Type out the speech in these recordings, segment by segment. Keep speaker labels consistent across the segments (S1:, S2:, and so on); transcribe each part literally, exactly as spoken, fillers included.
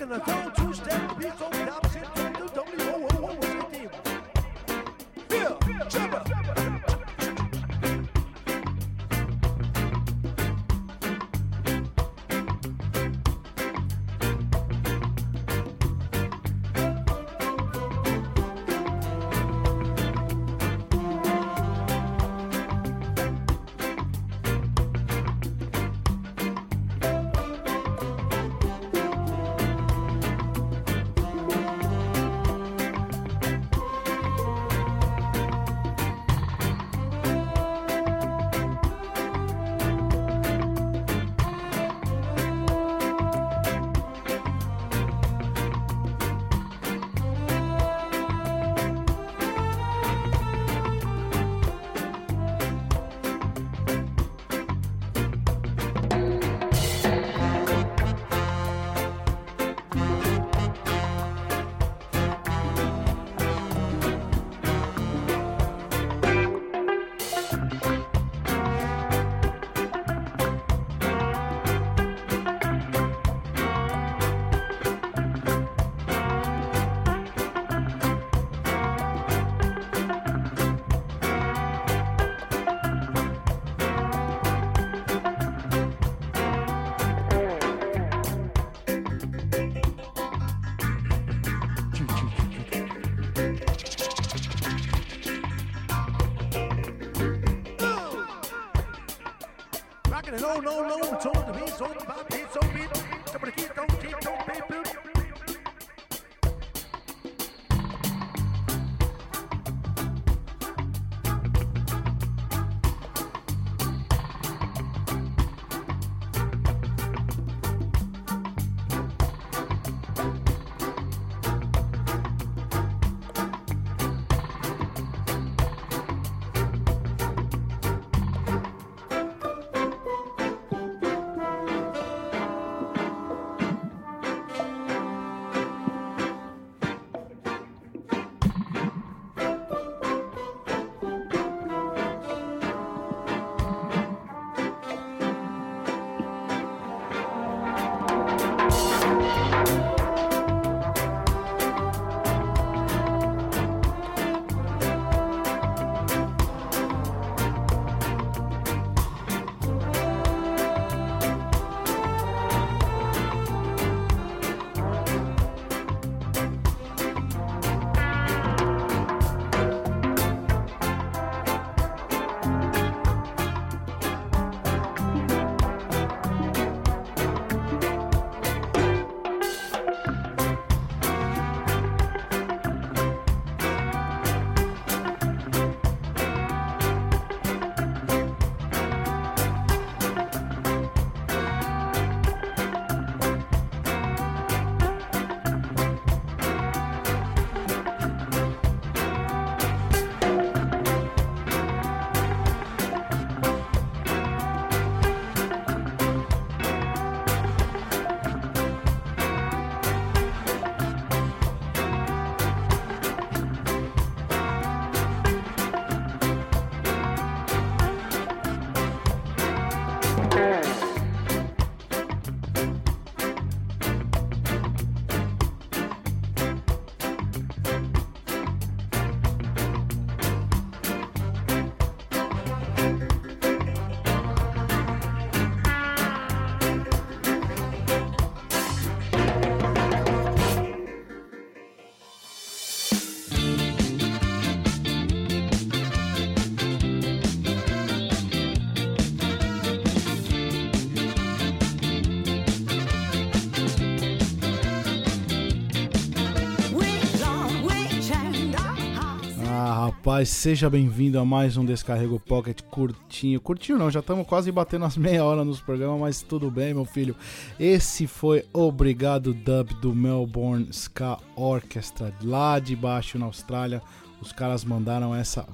S1: Rockin' a zone, two-step, beat, so top, shit, don't don't be, whoa, whoa, whoa, what's your team? Yeah, jump up. No, no, no, so the beat, so the pop, beat, so beat, somebody keep, don't keep, don't pay, dude.
S2: Rapaz, seja bem-vindo a mais um Descarrego Pocket curtinho. Curtinho não, já estamos quase batendo as meia hora nos programas, mas tudo bem, meu filho. Esse foi Obrigado Dub do Melbourne Ska Orchestra, lá de baixo na Austrália. Os caras mandaram essa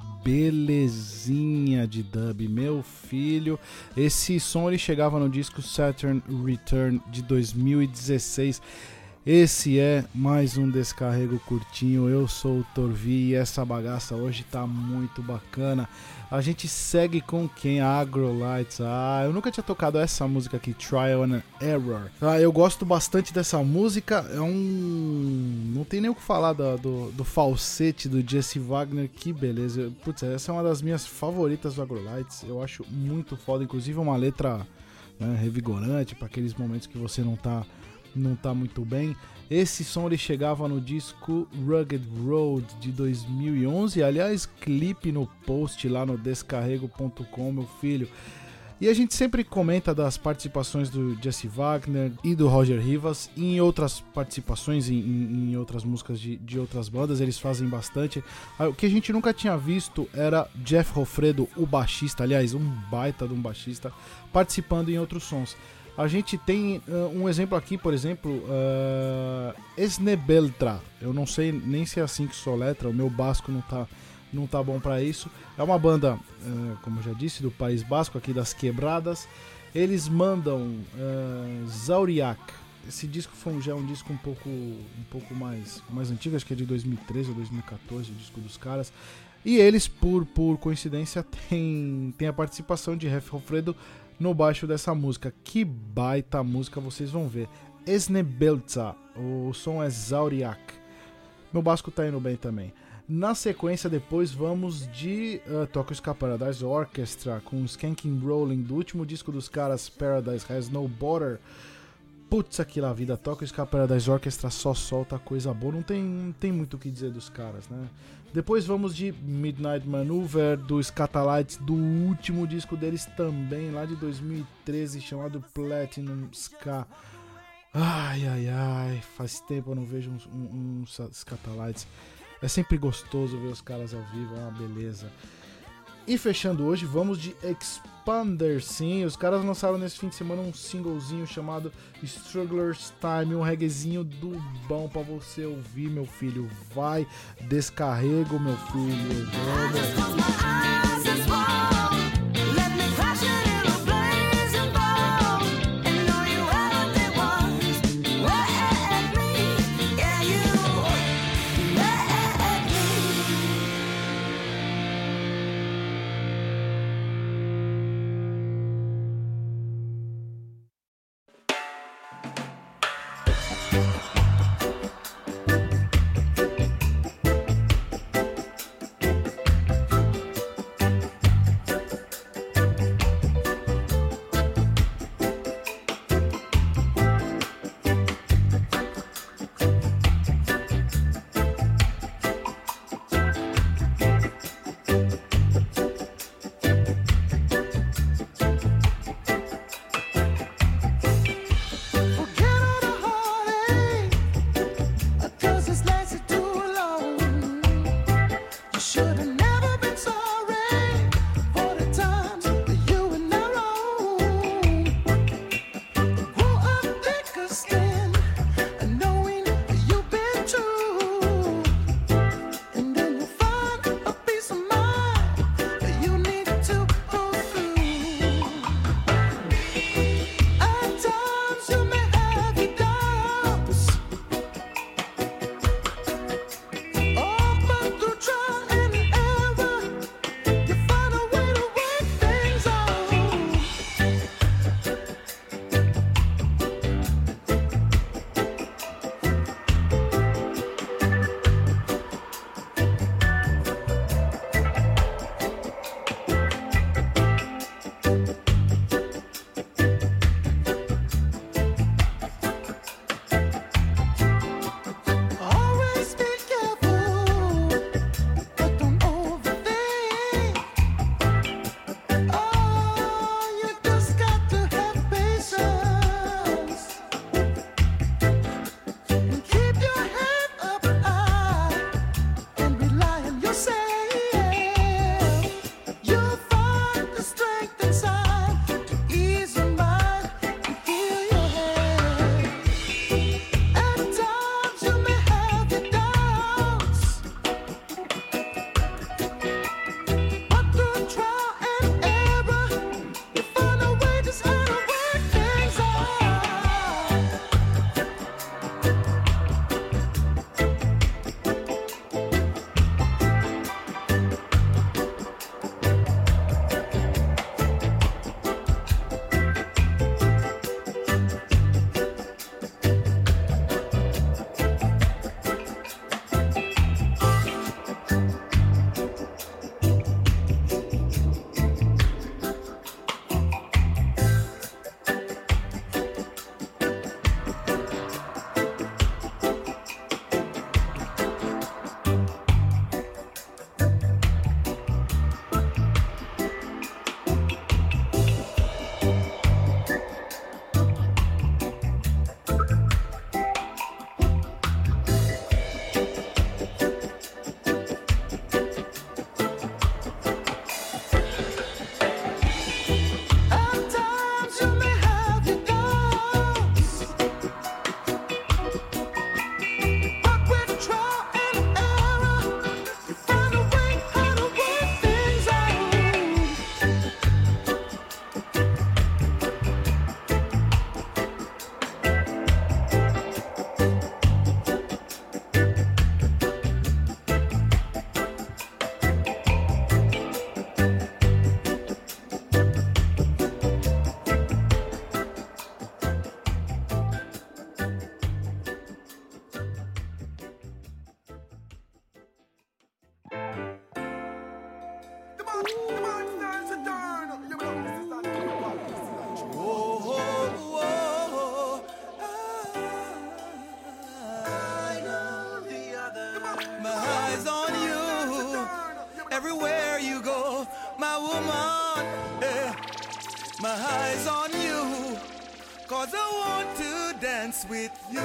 S2: belezinha de dub, meu filho. Esse som ele chegava no disco Saturn Return de dois mil e dezesseis. Esse é mais um Descarrego Curtinho, eu sou o Torvi e essa bagaça hoje tá muito bacana. A gente segue com quem? Agrolites. Ah, eu nunca tinha tocado essa música aqui, Trial and Error. Ah, eu gosto bastante dessa música, é um... não tem nem o que falar do, do, do falsete do Jesse Wagner, que beleza. Putz, essa é uma das minhas favoritas do Agrolites, eu acho muito foda, inclusive uma letra, né, revigorante para aqueles momentos que você não tá... não tá muito bem. Esse som ele chegava no disco Rugged Road de dois mil e onze, aliás, clipe no post lá no descarrego ponto com, meu filho. E a gente sempre comenta das participações do Jesse Wagner e do Roger Rivas, e em outras participações, em, em, em outras músicas de, de outras bandas, eles fazem bastante. O que a gente nunca tinha visto era Jeff Hofredo, o baixista, aliás, um baita de um baixista, participando em outros sons. A gente tem uh, um exemplo aqui, por exemplo, uh, Esnebeltra. Eu não sei nem se é assim que soletra, o meu basco não tá, não tá bom para isso. É uma banda, uh, como eu já disse, do País Basco, aqui das Quebradas. Eles mandam uh, Zauriak. Esse disco foi, já é um disco um pouco, um pouco mais, mais antigo, acho que é de dois mil e treze ou dois mil e catorze, o disco dos caras. E eles, por, por coincidência, tem, tem a participação de Jeff Hofredo no baixo dessa música. Que baita música, vocês vão ver. Esnebelza, o som é Zauriak. Meu basco tá indo bem também. Na sequência, depois vamos de uh, Tokyo Ska Paradise Orchestra com Skanking Rolling, do último disco dos caras, Paradise Has No Border. Putz, aqui lá, vida. Tokyo Ska Paradise Orchestra só solta coisa boa, não tem, não tem muito o que dizer dos caras, né? Depois vamos de Midnight Maneuver, do Scatalites, do último disco deles também, lá de dois mil e treze, chamado Platinum Ska. Ai, ai, ai, faz tempo eu não vejo uns um, um Scatalites. É sempre gostoso ver os caras ao vivo, é uma beleza. E fechando hoje, vamos de Expander, sim. Os caras lançaram nesse fim de semana um singlezinho chamado Struggler's Time, um reggaezinho do bom pra você ouvir, meu filho. Vai, descarrego, meu filho. Vamos.
S3: 'cause I want to dance with you.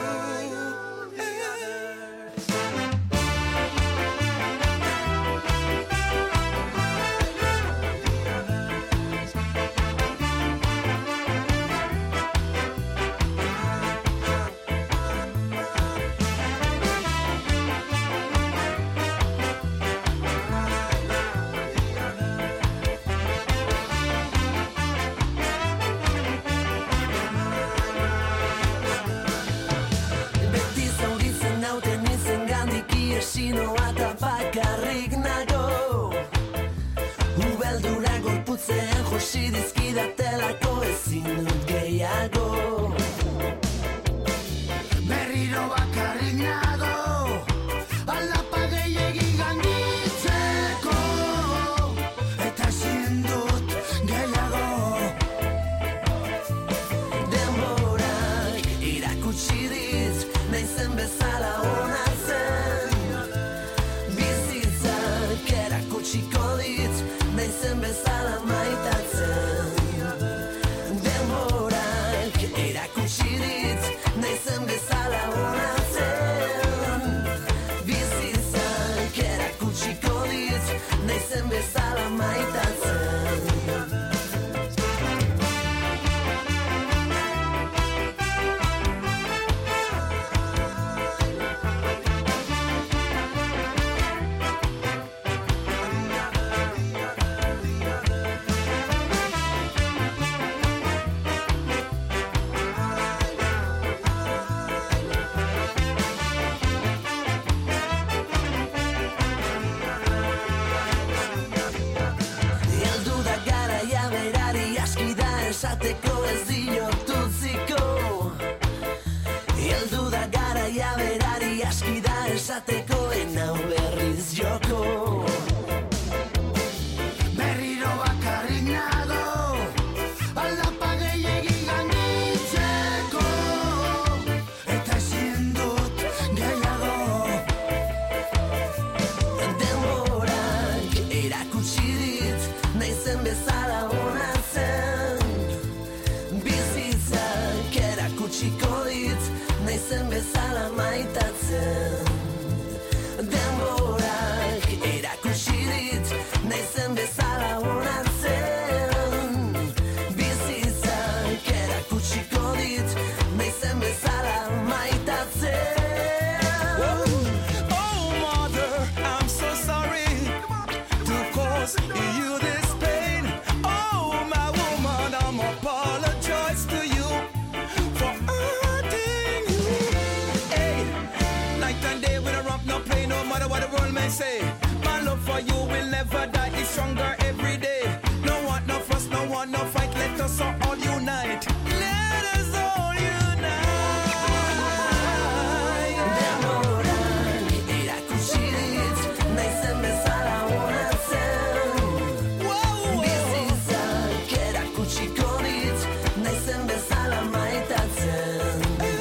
S4: Sinoa eta bakarrik nago Ubeldura gorputzean josi dizkidatelako ezin dut gehiago Berriro bakarrik nago Aldapa gehiegi gainditzeko Eta ezin dut gehiago Denborak irakutsi dit naizen bezala ona naizen bezala maitatzen Denborak erakutsi dit naizen bezala onatzen Bizitzak erakutsiko dit naizen bezala maitatzen esateko ez diot utziko Heldu da garaia berari aski da esateko enau berriz joko Berriro bakarrik nago Aldapa gehiegi gainditzeko Eta ezin dut gehiago Denborak erakutsi dit naizen bezala onatzen Txiko dit, naizen bezala maitatzen Denborak erakutsi dit, naizen bezala onatzen Bizitzak erakutsiko dit, naizen bezala maitatzen
S3: Oh mother, I'm so sorry to cause you this pain Oh my woman, I'm apologize to you no matter what the world may say My love for you will never die It's stronger every day No want no fuss, no want no fight Let us all unite Let us all unite
S4: Denborak erakutsi dit naizen bezala onatzen Bizitzak erakutsiko dit naizen bezala maitatzen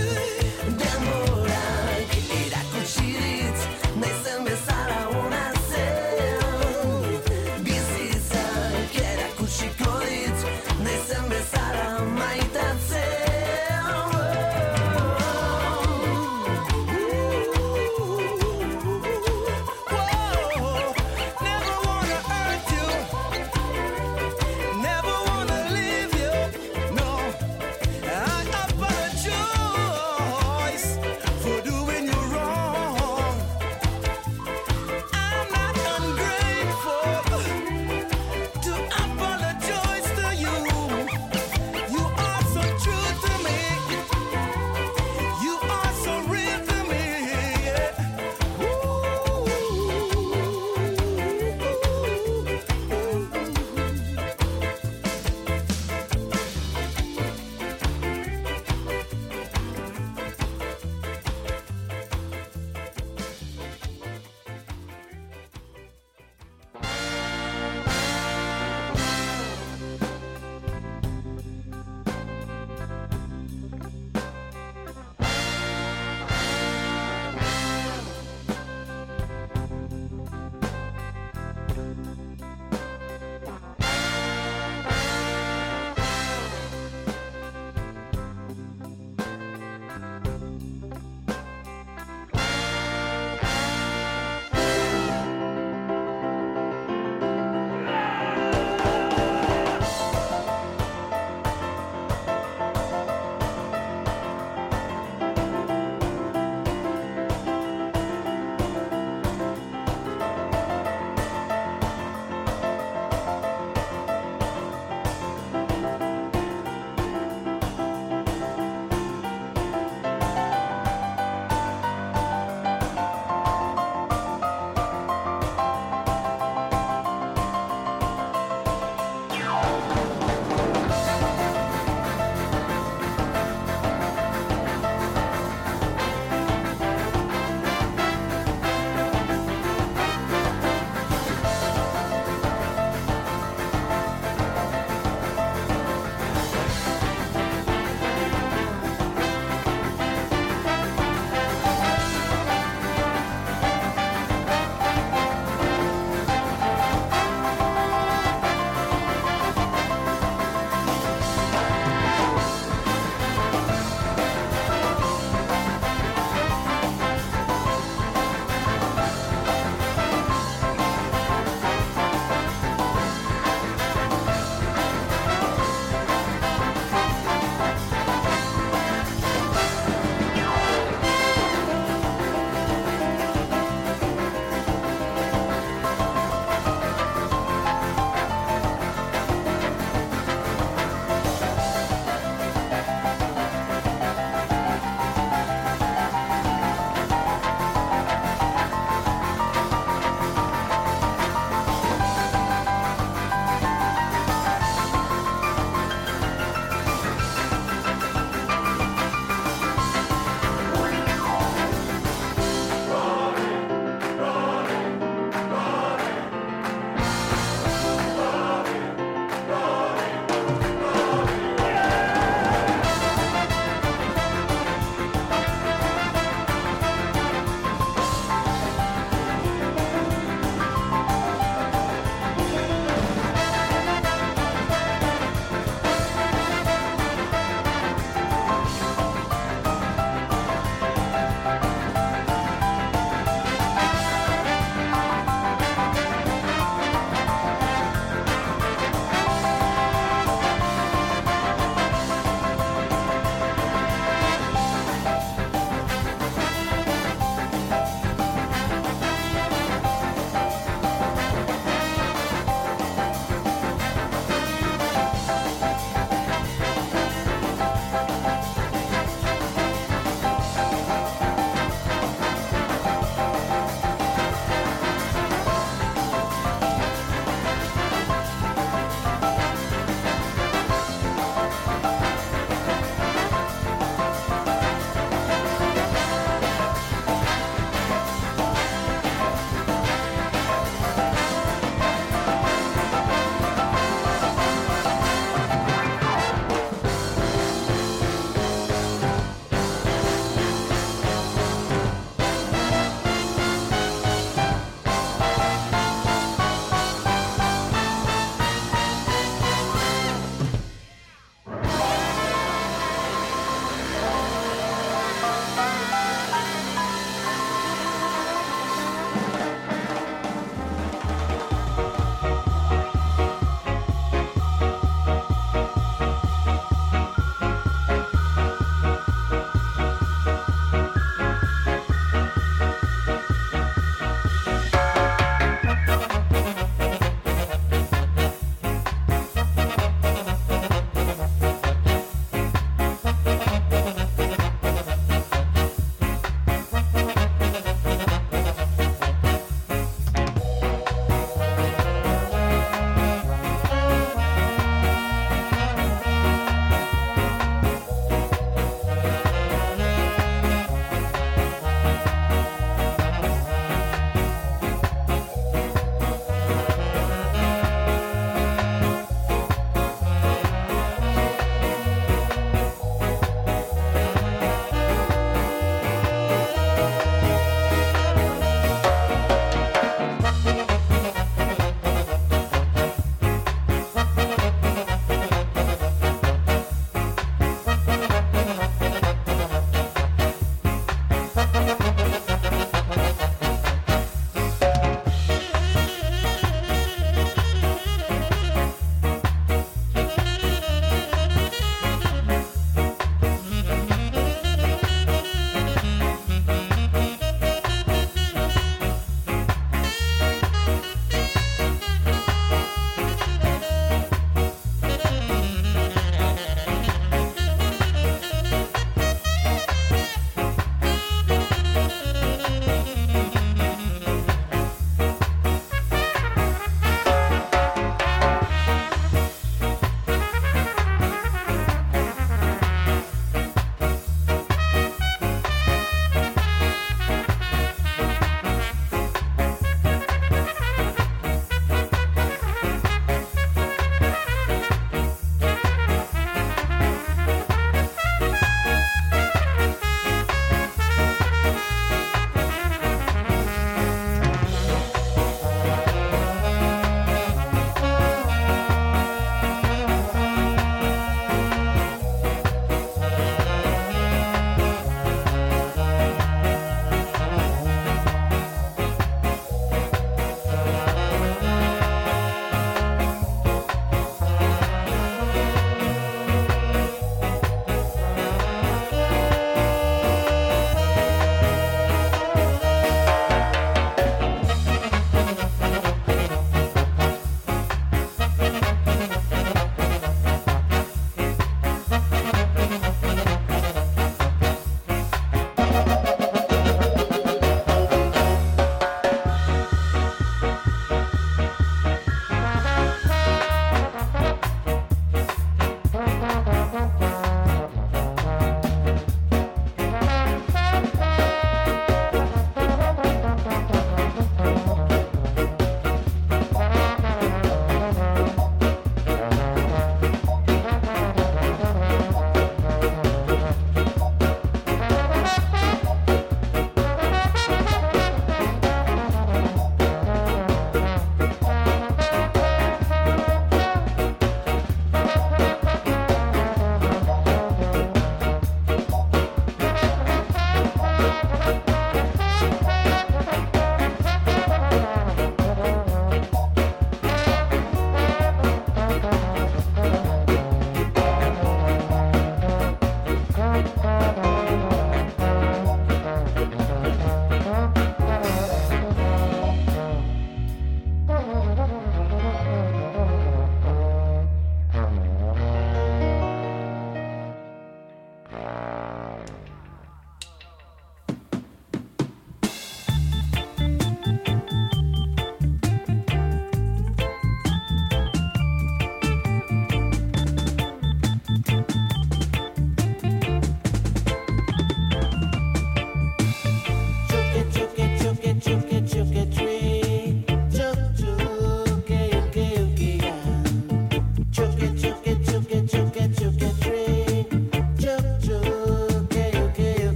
S4: Denborak erakutsi dit naizen bezala onatzen Bizitzak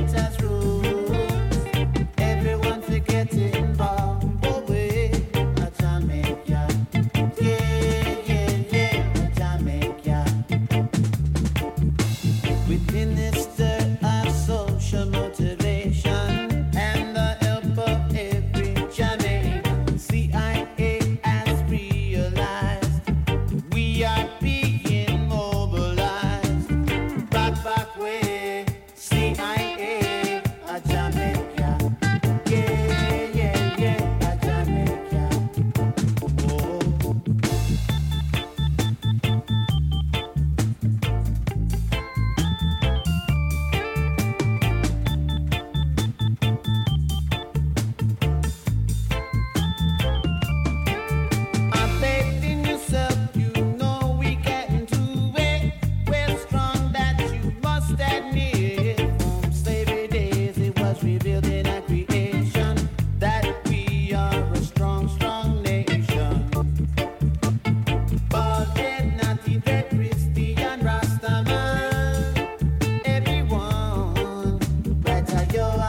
S5: Your